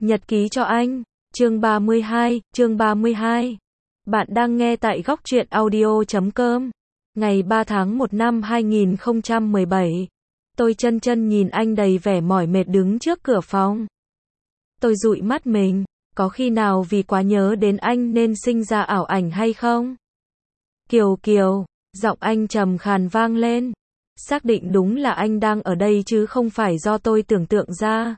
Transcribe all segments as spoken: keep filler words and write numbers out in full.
Nhật ký cho anh. Chương ba mươi hai, chương ba mươi hai. Bạn đang nghe tại góc truyện audio chấm com. Ngày ba tháng một năm hai nghìn không trăm mười bảy. Tôi chân chân nhìn anh đầy vẻ mỏi mệt đứng trước cửa phòng. Tôi dụi mắt mình, có khi nào vì quá nhớ đến anh nên sinh ra ảo ảnh hay không? Kiều Kiều, giọng anh trầm khàn vang lên. Xác định đúng là anh đang ở đây chứ không phải do tôi tưởng tượng ra.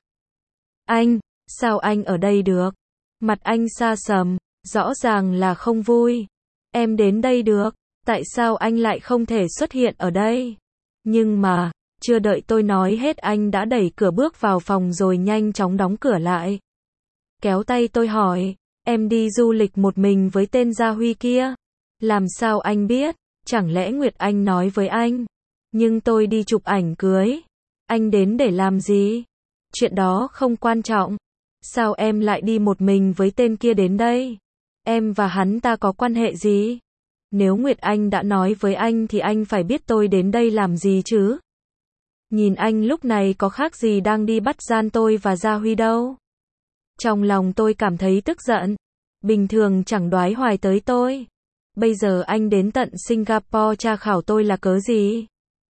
Anh, sao anh ở đây được? Mặt anh xa sầm, rõ ràng là không vui. Em đến đây được, tại sao anh lại không thể xuất hiện ở đây? Nhưng mà, chưa đợi tôi nói hết anh đã đẩy cửa bước vào phòng rồi nhanh chóng đóng cửa lại. Kéo tay tôi hỏi, em đi du lịch một mình với tên Gia Huy kia? Làm sao anh biết? Chẳng lẽ Nguyệt Anh nói với anh? Nhưng tôi đi chụp ảnh cưới. Anh đến để làm gì? Chuyện đó không quan trọng. Sao em lại đi một mình với tên kia đến đây? Em và hắn ta có quan hệ gì? Nếu Nguyệt Anh đã nói với anh thì anh phải biết tôi đến đây làm gì chứ? Nhìn anh lúc này có khác gì đang đi bắt gian tôi và Gia Huy đâu. Trong lòng tôi cảm thấy tức giận. Bình thường chẳng đoái hoài tới tôi. Bây giờ anh đến tận Singapore tra khảo tôi là cớ gì?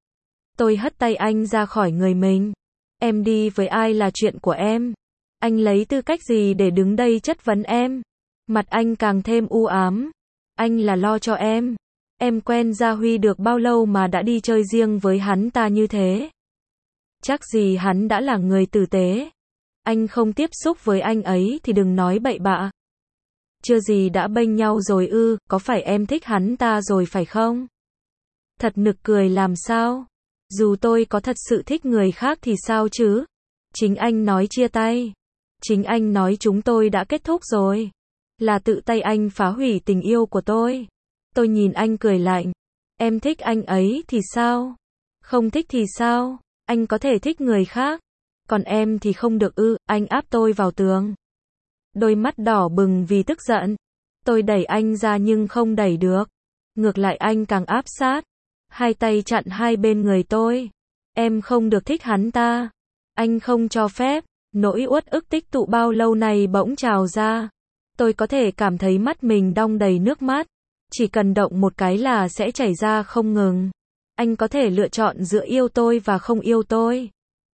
Tôi hất tay anh ra khỏi người mình. Em đi với ai là chuyện của em. Anh lấy tư cách gì để đứng đây chất vấn em? Mặt anh càng thêm u ám. Anh là lo cho em. Em quen Gia Huy được bao lâu mà đã đi chơi riêng với hắn ta như thế? Chắc gì hắn đã là người tử tế. Anh không tiếp xúc với anh ấy thì đừng nói bậy bạ. Chưa gì đã bênh nhau rồi ư, có phải em thích hắn ta rồi phải không? Thật nực cười làm sao? Dù tôi có thật sự thích người khác thì sao chứ? Chính anh nói chia tay. Chính anh nói chúng tôi đã kết thúc rồi. Là tự tay anh phá hủy tình yêu của tôi. Tôi nhìn anh cười lạnh. Em thích anh ấy thì sao? Không thích thì sao? Anh có thể thích người khác. Còn em thì không được ư, anh áp tôi vào tường. Đôi mắt đỏ bừng vì tức giận. Tôi đẩy anh ra nhưng không đẩy được. Ngược lại anh càng áp sát. Hai tay chặn hai bên người tôi. Em không được thích hắn ta. Anh không cho phép. Nỗi uất ức tích tụ bao lâu này bỗng trào ra. Tôi có thể cảm thấy mắt mình đong đầy nước mắt. Chỉ cần động một cái là sẽ chảy ra không ngừng. Anh có thể lựa chọn giữa yêu tôi và không yêu tôi.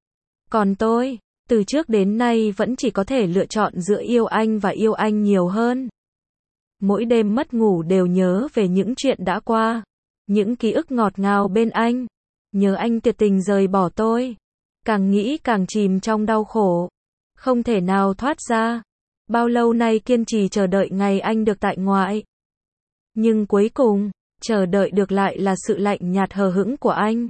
Còn tôi, từ trước đến nay vẫn chỉ có thể lựa chọn giữa yêu anh và yêu anh nhiều hơn. Mỗi đêm mất ngủ đều nhớ về những chuyện đã qua. Những ký ức ngọt ngào bên anh. Nhớ anh tuyệt tình rời bỏ tôi. Càng nghĩ càng chìm trong đau khổ. Không thể nào thoát ra. Bao lâu nay kiên trì chờ đợi ngày anh được tại ngoại. Nhưng cuối cùng, chờ đợi được lại là sự lạnh nhạt hờ hững của anh.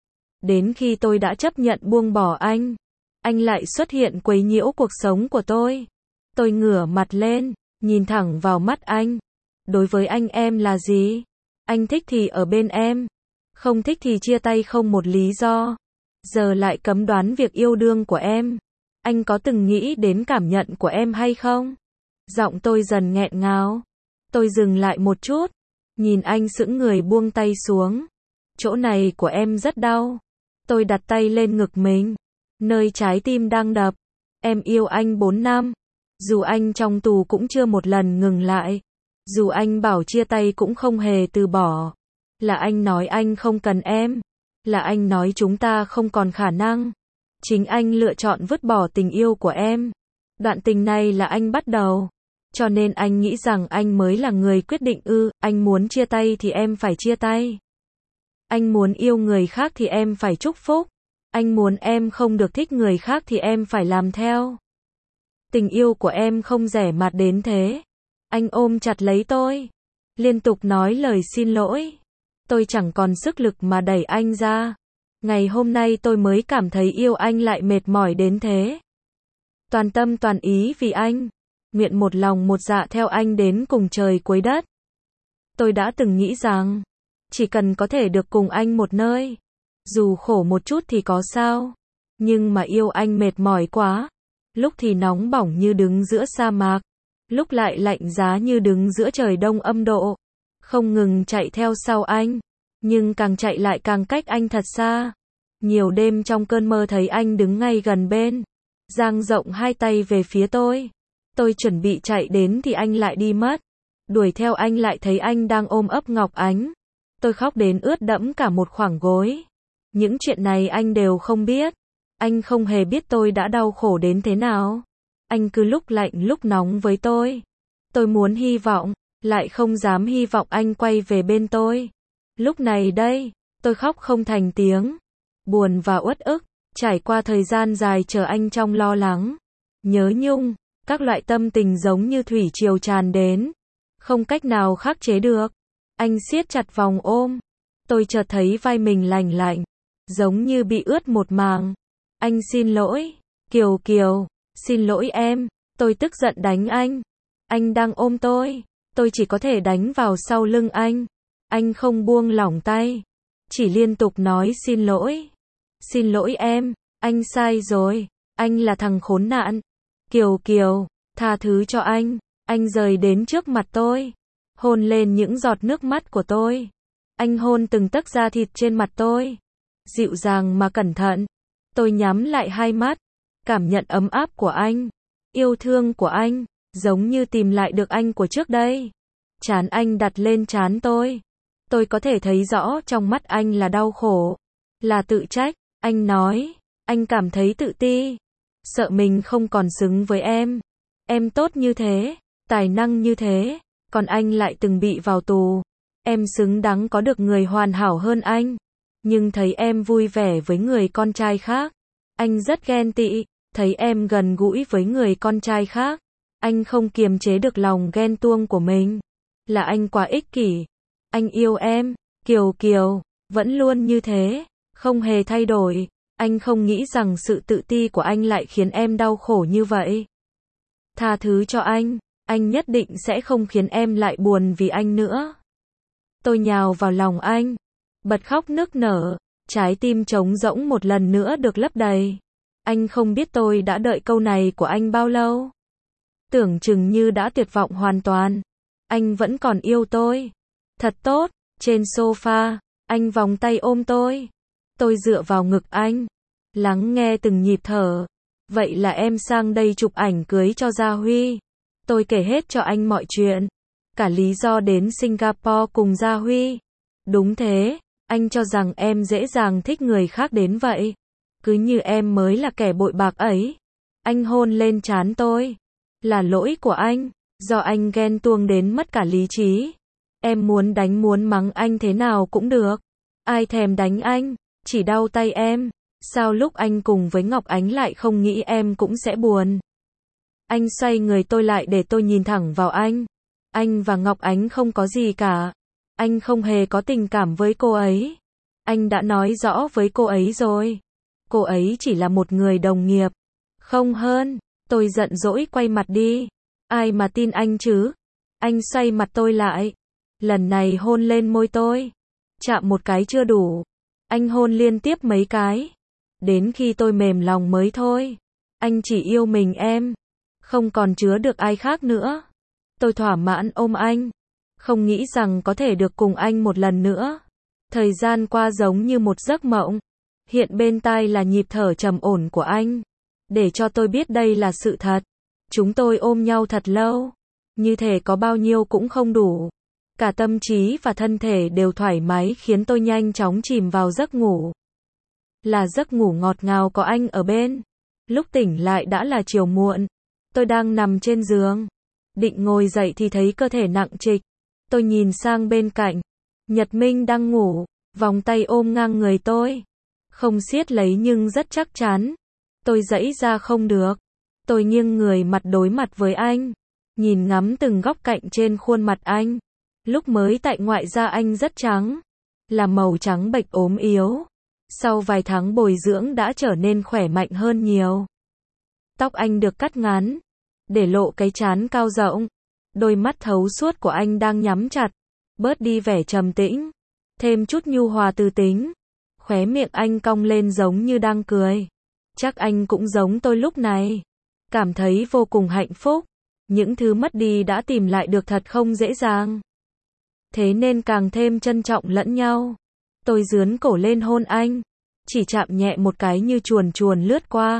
Đến khi tôi đã chấp nhận buông bỏ anh, anh lại xuất hiện quấy nhiễu cuộc sống của tôi. Tôi ngửa mặt lên, nhìn thẳng vào mắt anh. Đối với anh em là gì? Anh thích thì ở bên em. Không thích thì chia tay không một lý do. Giờ lại cấm đoán việc yêu đương của em. Anh có từng nghĩ đến cảm nhận của em hay không? Giọng tôi dần nghẹn ngào. Tôi dừng lại một chút. Nhìn anh sững người buông tay xuống. Chỗ này của em rất đau. Tôi đặt tay lên ngực mình. Nơi trái tim đang đập. Em yêu anh bốn năm. Dù anh trong tù cũng chưa một lần ngừng lại. Dù anh bảo chia tay cũng không hề từ bỏ. Là anh nói anh không cần em. Là anh nói chúng ta không còn khả năng. Chính anh lựa chọn vứt bỏ tình yêu của em. Đoạn tình này là anh bắt đầu. Cho nên anh nghĩ rằng anh mới là người quyết định ư, anh muốn chia tay thì em phải chia tay. Anh muốn yêu người khác thì em phải chúc phúc. Anh muốn em không được thích người khác thì em phải làm theo. Tình yêu của em không rẻ mạt đến thế. Anh ôm chặt lấy tôi. Liên tục nói lời xin lỗi. Tôi chẳng còn sức lực mà đẩy anh ra. Ngày hôm nay tôi mới cảm thấy yêu anh lại mệt mỏi đến thế. Toàn tâm toàn ý vì anh. Nguyện một lòng một dạ theo anh đến cùng trời cuối đất. Tôi đã từng nghĩ rằng, chỉ cần có thể được cùng anh một nơi, dù khổ một chút thì có sao. Nhưng mà yêu anh mệt mỏi quá. Lúc thì nóng bỏng như đứng giữa sa mạc. Lúc lại lạnh giá như đứng giữa trời đông âm độ. Không ngừng chạy theo sau anh. Nhưng càng chạy lại càng cách anh thật xa. Nhiều đêm trong cơn mơ thấy anh đứng ngay gần bên. dang rộng hai tay về phía tôi. Tôi chuẩn bị chạy đến thì anh lại đi mất. Đuổi theo anh lại thấy anh đang ôm ấp Ngọc Ánh. Tôi khóc đến ướt đẫm cả một khoảng gối. Những chuyện này anh đều không biết. Anh không hề biết tôi đã đau khổ đến thế nào. Anh cứ lúc lạnh lúc nóng với tôi. Tôi muốn hy vọng, lại không dám hy vọng anh quay về bên tôi. Lúc này đây, tôi khóc không thành tiếng. Buồn và uất ức, trải qua thời gian dài chờ anh trong lo lắng, nhớ nhung, các loại tâm tình giống như thủy triều tràn đến. Không cách nào khắc chế được. Anh siết chặt vòng ôm. Tôi chợt thấy vai mình lạnh lạnh, giống như bị ướt một màng. Anh xin lỗi, Kiều Kiều, xin lỗi em, tôi tức giận đánh anh. Anh đang ôm tôi, tôi chỉ có thể đánh vào sau lưng anh. Anh không buông lỏng tay, chỉ liên tục nói xin lỗi. Xin lỗi em, anh sai rồi, anh là thằng khốn nạn. Kiều Kiều, tha thứ cho anh. Anh rời đến trước mặt tôi, hôn lên những giọt nước mắt của tôi. Anh hôn từng tấc da thịt trên mặt tôi, dịu dàng mà cẩn thận. Tôi nhắm lại hai mắt, cảm nhận ấm áp của anh, yêu thương của anh, giống như tìm lại được anh của trước đây. Trán anh đặt lên trán tôi. Tôi có thể thấy rõ trong mắt anh là đau khổ, là tự trách. Anh nói, anh cảm thấy tự ti, sợ mình không còn xứng với em. Em tốt như thế, tài năng như thế, còn anh lại từng bị vào tù. Em xứng đáng có được người hoàn hảo hơn anh. Nhưng thấy em vui vẻ với người con trai khác, anh rất ghen tị. Thấy em gần gũi với người con trai khác, anh không kiềm chế được lòng ghen tuông của mình. Là anh quá ích kỷ. Anh yêu em, Kiều Kiều, vẫn luôn như thế, không hề thay đổi. Anh không nghĩ rằng sự tự ti của anh lại khiến em đau khổ như vậy. Tha thứ cho anh, anh nhất định sẽ không khiến em lại buồn vì anh nữa. Tôi nhào vào lòng anh, bật khóc nức nở, trái tim trống rỗng một lần nữa được lấp đầy. Anh không biết tôi đã đợi câu này của anh bao lâu. Tưởng chừng như đã tuyệt vọng hoàn toàn. Anh vẫn còn yêu tôi. Thật tốt, trên sofa, anh vòng tay ôm tôi. Tôi dựa vào ngực anh, lắng nghe từng nhịp thở. Vậy là em sang đây chụp ảnh cưới cho Gia Huy. Tôi kể hết cho anh mọi chuyện. Cả lý do đến Singapore cùng Gia Huy. Đúng thế, anh cho rằng em dễ dàng thích người khác đến vậy. Cứ như em mới là kẻ bội bạc ấy. Anh hôn lên trán tôi. Là lỗi của anh, do anh ghen tuông đến mất cả lý trí. Em muốn đánh muốn mắng anh thế nào cũng được. Ai thèm đánh anh, chỉ đau tay em. Sao lúc anh cùng với Ngọc Ánh lại không nghĩ em cũng sẽ buồn? Anh xoay người tôi lại để tôi nhìn thẳng vào anh. Anh và Ngọc Ánh không có gì cả. Anh không hề có tình cảm với cô ấy. Anh đã nói rõ với cô ấy rồi. Cô ấy chỉ là một người đồng nghiệp. Không hơn. Tôi giận dỗi quay mặt đi. Ai mà tin anh chứ? Anh xoay mặt tôi lại. Lần này hôn lên môi tôi. Chạm một cái chưa đủ. Anh hôn liên tiếp mấy cái. Đến khi tôi mềm lòng mới thôi. Anh chỉ yêu mình em. Không còn chứa được ai khác nữa. Tôi thỏa mãn ôm anh. Không nghĩ rằng có thể được cùng anh một lần nữa. Thời gian qua giống như một giấc mộng. Hiện bên tai là nhịp thở trầm ổn của anh. Để cho tôi biết đây là sự thật. Chúng tôi ôm nhau thật lâu. Như thể có bao nhiêu cũng không đủ. Cả tâm trí và thân thể đều thoải mái khiến tôi nhanh chóng chìm vào giấc ngủ. Là giấc ngủ ngọt ngào có anh ở bên. Lúc tỉnh lại đã là chiều muộn. Tôi đang nằm trên giường. Định ngồi dậy thì thấy cơ thể nặng trịch. Tôi nhìn sang bên cạnh. Nhật Minh đang ngủ. Vòng tay ôm ngang người tôi. Không siết lấy nhưng rất chắc chắn. Tôi giãy ra không được. Tôi nghiêng người mặt đối mặt với anh. Nhìn ngắm từng góc cạnh trên khuôn mặt anh. Lúc mới tại ngoại da anh rất trắng. Là màu trắng bệch ốm yếu. Sau vài tháng bồi dưỡng đã trở nên khỏe mạnh hơn nhiều. Tóc anh được cắt ngắn. Để lộ cái trán cao rộng. Đôi mắt thấu suốt của anh đang nhắm chặt. Bớt đi vẻ trầm tĩnh. Thêm chút nhu hòa tư tính. Khóe miệng anh cong lên giống như đang cười. Chắc anh cũng giống tôi lúc này. Cảm thấy vô cùng hạnh phúc. Những thứ mất đi đã tìm lại được thật không dễ dàng. Thế nên càng thêm trân trọng lẫn nhau. Tôi dướn cổ lên hôn anh. Chỉ chạm nhẹ một cái như chuồn chuồn lướt qua.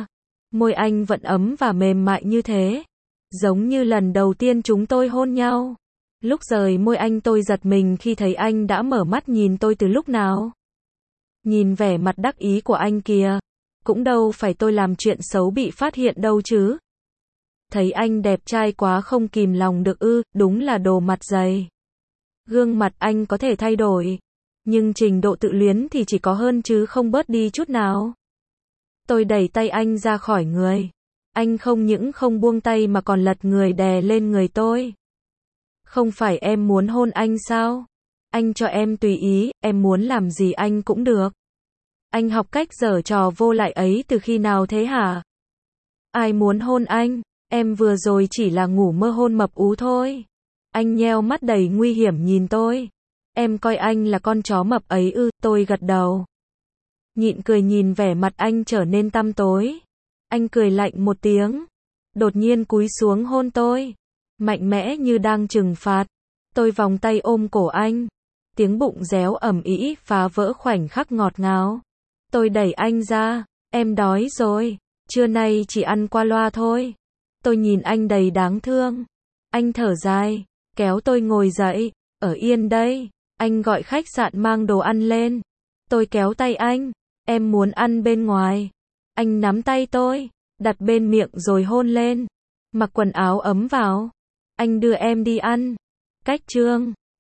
Môi anh vẫn ấm và mềm mại như thế. Giống như lần đầu tiên chúng tôi hôn nhau. Lúc rời môi anh tôi giật mình khi thấy anh đã mở mắt nhìn tôi từ lúc nào. Nhìn vẻ mặt đắc ý của anh kìa. Cũng đâu phải tôi làm chuyện xấu bị phát hiện đâu chứ. Thấy anh đẹp trai quá không kìm lòng được ư, đúng là đồ mặt dày. Gương mặt anh có thể thay đổi, nhưng trình độ tự luyến thì chỉ có hơn chứ không bớt đi chút nào. Tôi đẩy tay anh ra khỏi người. Anh không những không buông tay mà còn lật người đè lên người tôi. Không phải em muốn hôn anh sao? Anh cho em tùy ý, em muốn làm gì anh cũng được. Anh học cách giở trò vô lại ấy từ khi nào thế hả? Ai muốn hôn anh? Em vừa rồi chỉ là ngủ mơ hôn mập ú thôi. Anh nheo mắt đầy nguy hiểm nhìn tôi. Em coi anh là con chó mập ấy ư, tôi gật đầu. Nhịn cười nhìn vẻ mặt anh trở nên tăm tối. Anh cười lạnh một tiếng. Đột nhiên cúi xuống hôn tôi. Mạnh mẽ như đang trừng phạt. Tôi vòng tay ôm cổ anh. Tiếng bụng réo ầm ĩ phá vỡ khoảnh khắc ngọt ngào. Tôi đẩy anh ra. Em đói rồi. Trưa nay chỉ ăn qua loa thôi. Tôi nhìn anh đầy đáng thương. Anh thở dài. Kéo tôi ngồi dậy. Ở yên đây. Anh gọi khách sạn mang đồ ăn lên. Tôi kéo tay anh. Em muốn ăn bên ngoài. Anh nắm tay tôi. Đặt bên miệng rồi hôn lên. Mặc quần áo ấm vào. Anh đưa em đi ăn. Cách chương